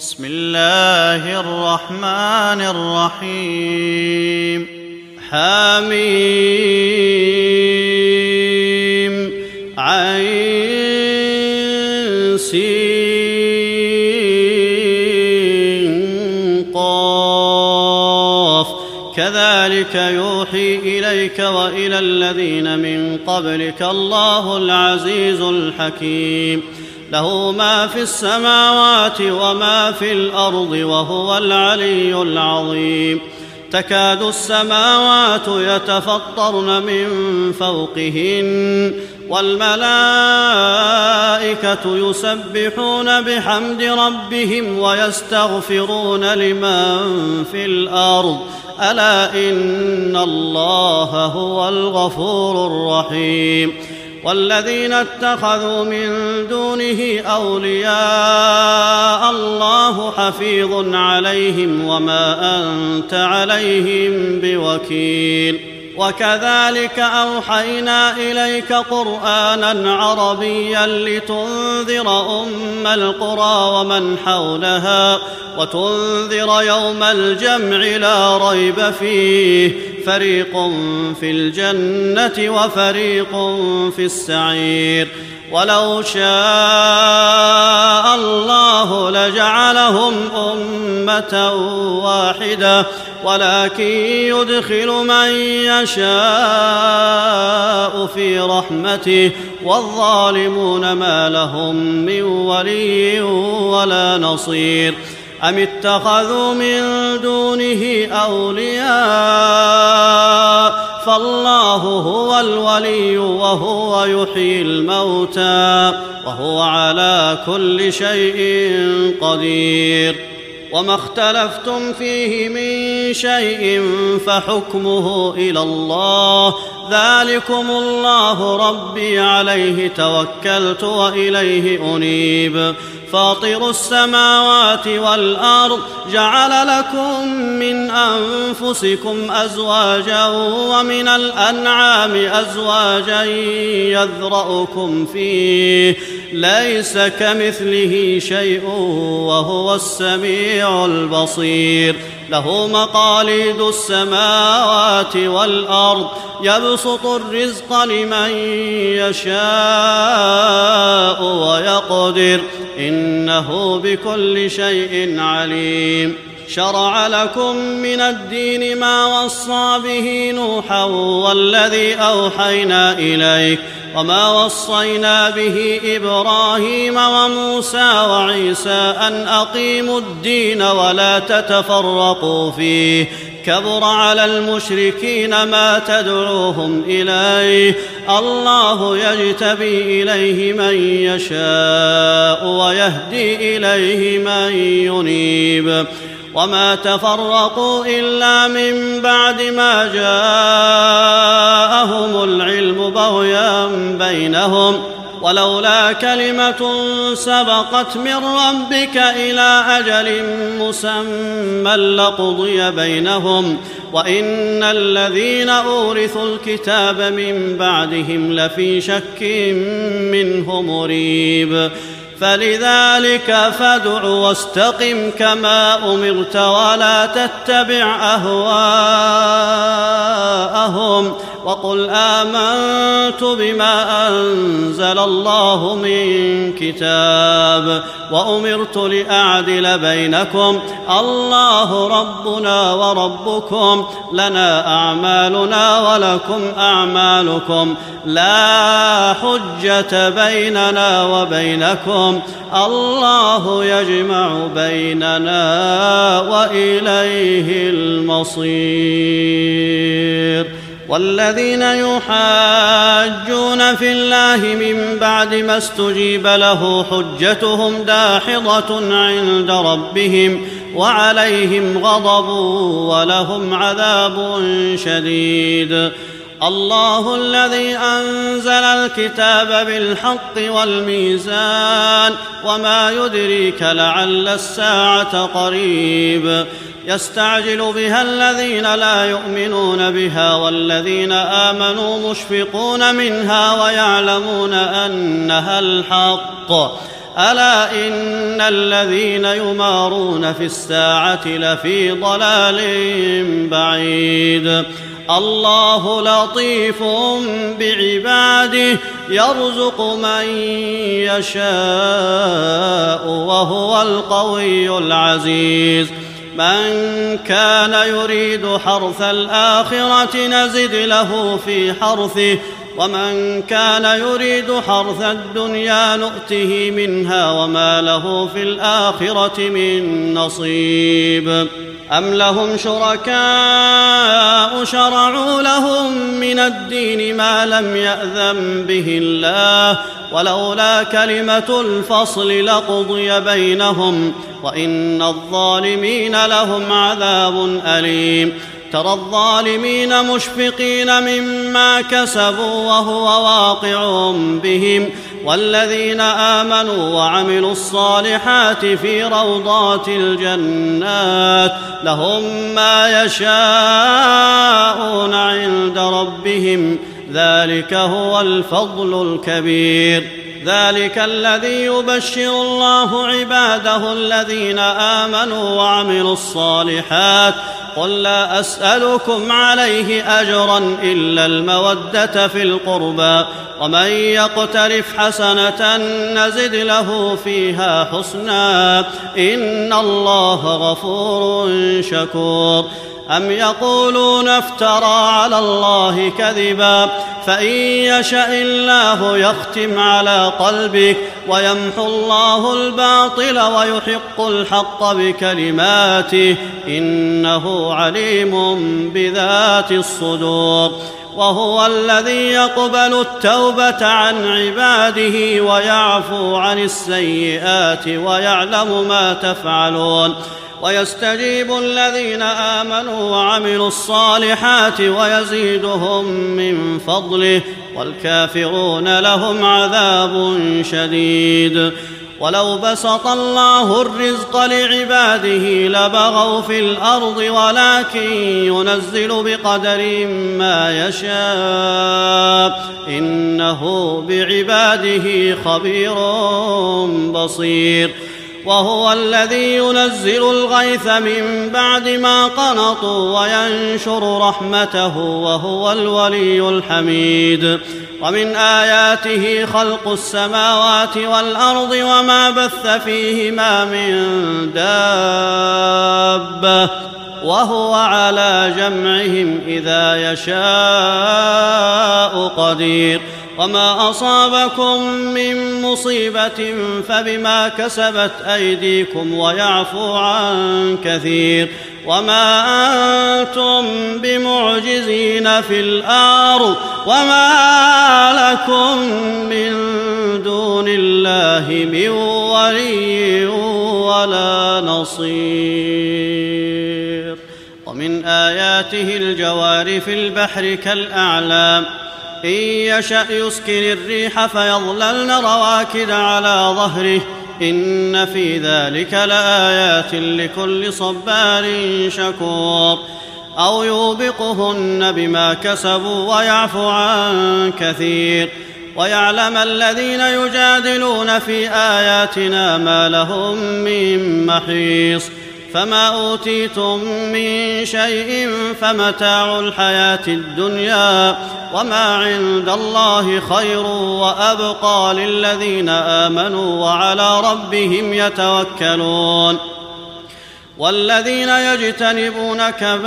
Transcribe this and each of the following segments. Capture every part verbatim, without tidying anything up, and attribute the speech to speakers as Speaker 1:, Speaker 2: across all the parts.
Speaker 1: بسم الله الرحمن الرحيم. حميم عين سين قاف كذلك يوحي إليك وإلى الذين من قبلك الله العزيز الحكيم. له ما في السماوات وما في الأرض وهو العلي العظيم. تكاد السماوات يتفطرن من فوقهن والملائكة يسبحون بحمد ربهم ويستغفرون لمن في الأرض ألا إن الله هو الغفور الرحيم. والذين اتخذوا من دونه أولياء الله حفيظ عليهم وما أنت عليهم بوكيل. وكذلك أوحينا إليك قرآنا عربيا لتنذر أم القرى ومن حولها وتنذر يوم الجمع لا ريب فيه فريق في الجنة وفريق في السعير. ولو شاء الله لجعلهم أمة واحدة ولكن يدخل من يشاء في رحمته والظالمون ما لهم من ولي ولا نصير. أم اتخذوا من دونه أولياء فالله هو الولي وهو يحيي الموتى وهو على كل شيء قدير. وما اختلفتم فيه من شيء فحكمه إلى الله ذلكم الله ربي عليه توكلت وإليه أنيب. فاطر السماوات والأرض جعل لكم من أنفسكم أزواجا ومن الأنعام أزواجا يذرأكم فيه ليس كمثله شيء وهو السميع البصير. له مقاليد السماوات والأرض يبسط الرزق لمن يشاء ويقدر إنه بكل شيء عليم. شرع لكم من الدين ما وصى به نوحا والذي أوحينا إليك وما وصينا به إبراهيم وموسى وعيسى أن أقيموا الدين ولا تتفرقوا فيه كبر على المشركين ما تدعوهم إليه الله يجتبي إليه من يشاء ويهدي إليه من ينيب. وما تفرقوا إلا من بعد ما جاءهم العلم بغيا بينهم ولولا كلمة سبقت من ربك إلى أجل مسمى لقضي بينهم وإن الذين أورثوا الكتاب من بعدهم لفي شك منه مريب. فلذلك فادع واستقم كما أمرت ولا تتبع أهواءهم وقل آمنت بما أنزل الله من كتاب وأمرت لأعدل بينكم الله ربنا وربكم لنا أعمالنا ولكم أعمالكم لا حجة بيننا وبينكم الله يجمع بيننا وإليه المصير. والذين يحاجون في الله من بعد ما استجيب له حجتهم داحضة عند ربهم وعليهم غضب ولهم عذاب شديد. الله الذي أنزل الكتاب بالحق والميزان وما يدريك لعل الساعة قريب. يستعجل بها الذين لا يؤمنون بها والذين آمنوا مشفقون منها ويعلمون أنها الحق. ألا إن الذين يمارون في الساعة لفي ضلال بعيد. الله لطيف بعباده يرزق من يشاء وهو القوي العزيز. من كان يريد حرث الآخرة نزد له في حرثه ومن كان يريد حرث الدنيا نؤته منها وما له في الآخرة من نصيب. أم لهم شركاء شرعوا لهم من الدين ما لم يأذن به الله ولولا كلمة الفصل لقضي بينهم وإن الظالمين لهم عذاب أليم. ترى الظالمين مشفقين مما كسبوا وهو واقع بهم والذين آمنوا وعملوا الصالحات في روضات الجنات لهم ما يشاءون عند ربهم ذلك هو الفضل الكبير. ذلك الذي يبشر الله عباده الذين آمنوا وعملوا الصالحات قل لا أسألكم عليه أجرا إلا المودة في القربى ومن يقترف حسنة نزد له فيها حسنا إن الله غفور شكور. أم يقولون افترى على الله كذبا فإن يشأ الله يختم على قلبك ويمحو الله الباطل ويحق الحق بكلماته إنه عليم بذات الصدور. وهو الذي يقبل التوبة عن عباده ويعفو عن السيئات ويعلم ما تفعلون ويستجيب الذين آمنوا وعملوا الصالحات ويزيدهم من فضله والكافرون لهم عذاب شديد. ولو بسط الله الرزق لعباده لبغوا في الأرض ولكن ينزل بقدر ما يشاء إنه بعباده خبير بصير. وهو الذي ينزل الغيث من بعد ما قنطوا وينشر رحمته وهو الولي الحميد. ومن آياته خلق السماوات والأرض وما بث فيهما من دابة وهو على جمعهم إذا يشاء قدير. وما أصابكم من مصيبة فبما كسبت أيديكم ويعفو عن كثير وما أنتم بمعجزين في الأرض وما لكم من دون الله من ولي ولا نصير. ومن آياته الجوار في البحر كالأعلام إن يشأ يسكن الريح فيظللن رواكد على ظهره إن في ذلك لآيات لكل صبار شكور. أو يوبقهن بما كسبوا ويعفو عن كثير ويعلم الذين يجادلون في آياتنا ما لهم من محيص. فما أوتيتم من شيء فمتاع الحياة الدنيا وما عند الله خير وأبقى للذين آمنوا وعلى ربهم يتوكلون. والذين يجتنبون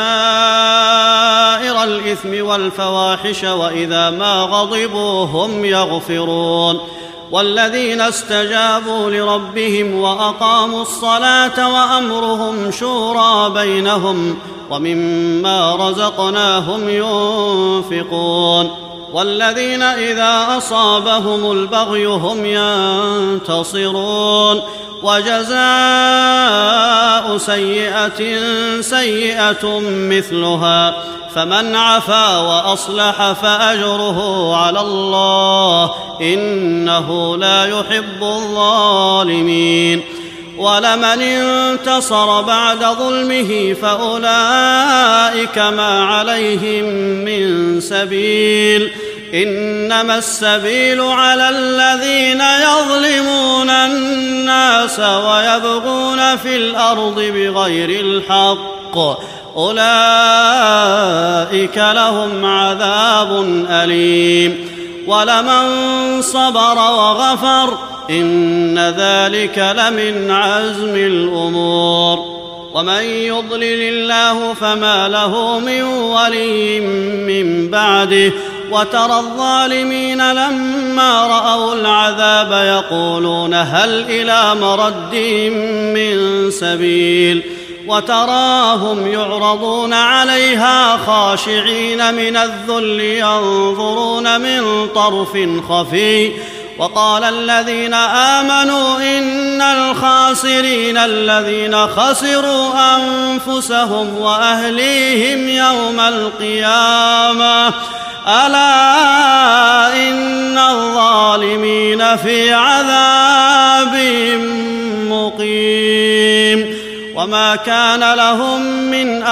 Speaker 1: كبائر الإثم والفواحش وإذا ما غضبوا هم يغفرون. والذين استجابوا لربهم وأقاموا الصلاة وأمرهم شورى بينهم ومما رزقناهم ينفقون. والذين إذا أصابهم البغي هم ينتصرون. وجزاء سيئة سيئة مثلها فمن عفا وأصلح فأجره على الله إنه لا يحب الظالمين. ولمن انتصر بعد ظلمه فأولئك ما عليهم من سبيل إنما السبيل على الذين يظلمون الناس ويبغون في الأرض بغير الحق أولئك لهم عذاب أليم ولمن صبر وغفر إن ذلك لمن عزم الأمور ومن يضلل الله فما له من ولي من بعده وترى الظالمين لما رأوا العذاب يقولون هل إلى مرد من سبيل وتراهم يعرضون عليها خاشعين من الذل ينظرون من طرف خفي وقال الذين آمنوا إن الخاسرين الذين خسروا أنفسهم وأهليهم يوم القيامة ألا إن الظالمين في عذاب مقيم وما كان لهم من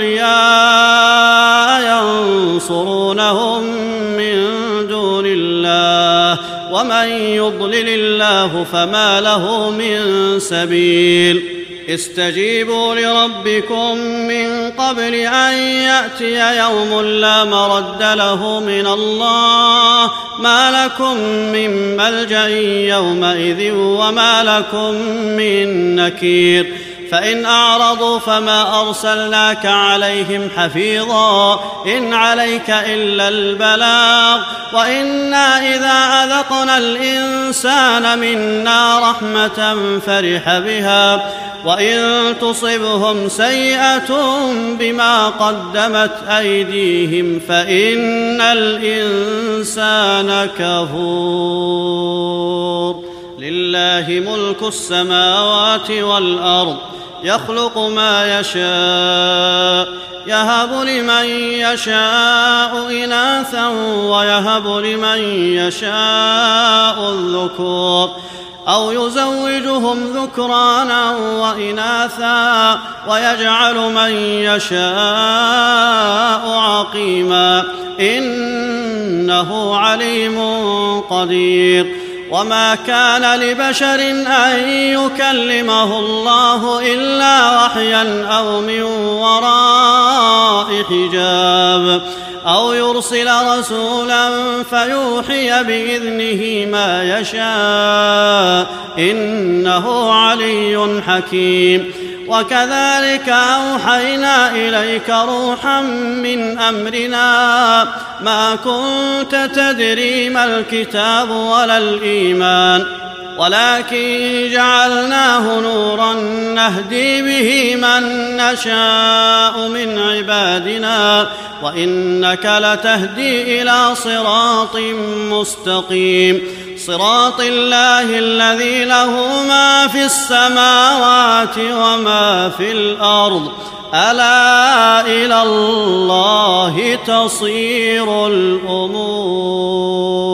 Speaker 1: أولياء ينصرونهم من دون الله ومن يضلل الله فما له من سبيل استجيبوا لربكم من قبل أن يأتي يوم لا مرد له من الله ما لكم من ملجأ يومئذ وما لكم من نكير فإن أعرضوا فما أرسلناك عليهم حفيظا إن عليك إلا البلاغ وإنا إذا أذقنا الإنسان منا رحمة فرح بها وإن تصبهم سيئة بما قدمت أيديهم فإن الإنسان كفور لله ملك السماوات والأرض يخلق ما يشاء يهب لمن يشاء إناثا ويهب لمن يشاء الذكور أو يزوجهم ذكرانا وإناثا ويجعل من يشاء عقيما إنه عليم قدير وما كان لبشر أن يكلمه الله إلا وحيا أو من وراء حجاب أو يرسل رسولا فيوحي بإذنه ما يشاء إنه علي حكيم وكذلك أوحينا إليك روحا من أمرنا ما كنت تدري ما الكتاب ولا الإيمان ولكن جعلناه نورا نهدي به من نشاء من عبادنا وإنك لتهدي إلى صراط مستقيم صراط الله الذي له ما في السماوات وما في الأرض ألا إلى الله تصير الأمور.